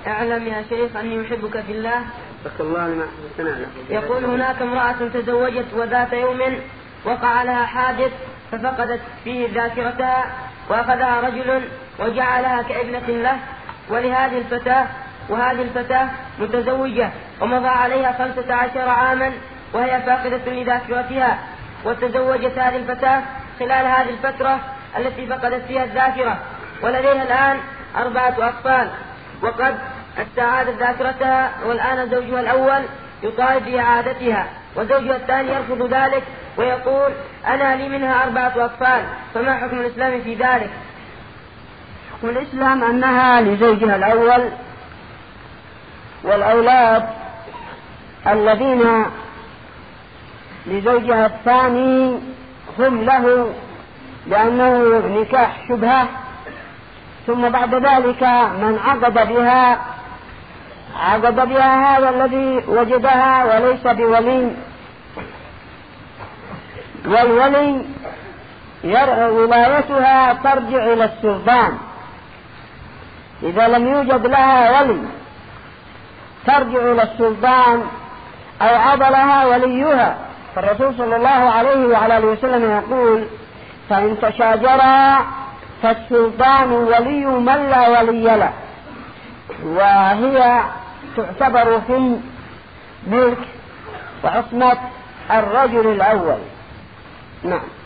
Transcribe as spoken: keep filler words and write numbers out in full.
اعلم يا شيخ أني أحبك في الله. بك الله لما سمعنا. يقول هناك امرأة تزوجت وذات يوم وقع لها حادث ففقدت فيه ذاكرتها وأخذها رجل وجعلها كابنة له ولهذه الفتاة، وهذه الفتاة متزوجة ومضى عليها خمسة عشر عاما وهي فاقدة لذاكرتها، وتزوجت هذه الفتاة خلال هذه الفترة التي فقدت فيها الذاكرة، ولديها الآن أربعة أطفال وقد استعادت ذاكرتها، والآن زوجها الأول يطالب بإعادتها وزوجها الثاني يرفض ذلك ويقول أنا لي منها أربعة أطفال، فما حكم الإسلام في ذلك؟ حكم الإسلام أنها لزوجها الأول، والأولاد الذين لزوجها الثاني هم له لأنه نكاح شبهة، ثم بعد ذلك من عقد بها عقد بها هذا الذي وجدها وليس بولي، والولي ولايتها ترجع إلى السلطان، إذا لم يوجد لها ولي ترجع إلى السلطان أو عضلها وليها. فالرسول صلى الله عليه وعلى آله وسلم يقول فإن تشاجرا فالسلطان ولي من لا ولي له، وهي تعتبر في ملك وعصمة الرجل الأول. نعم.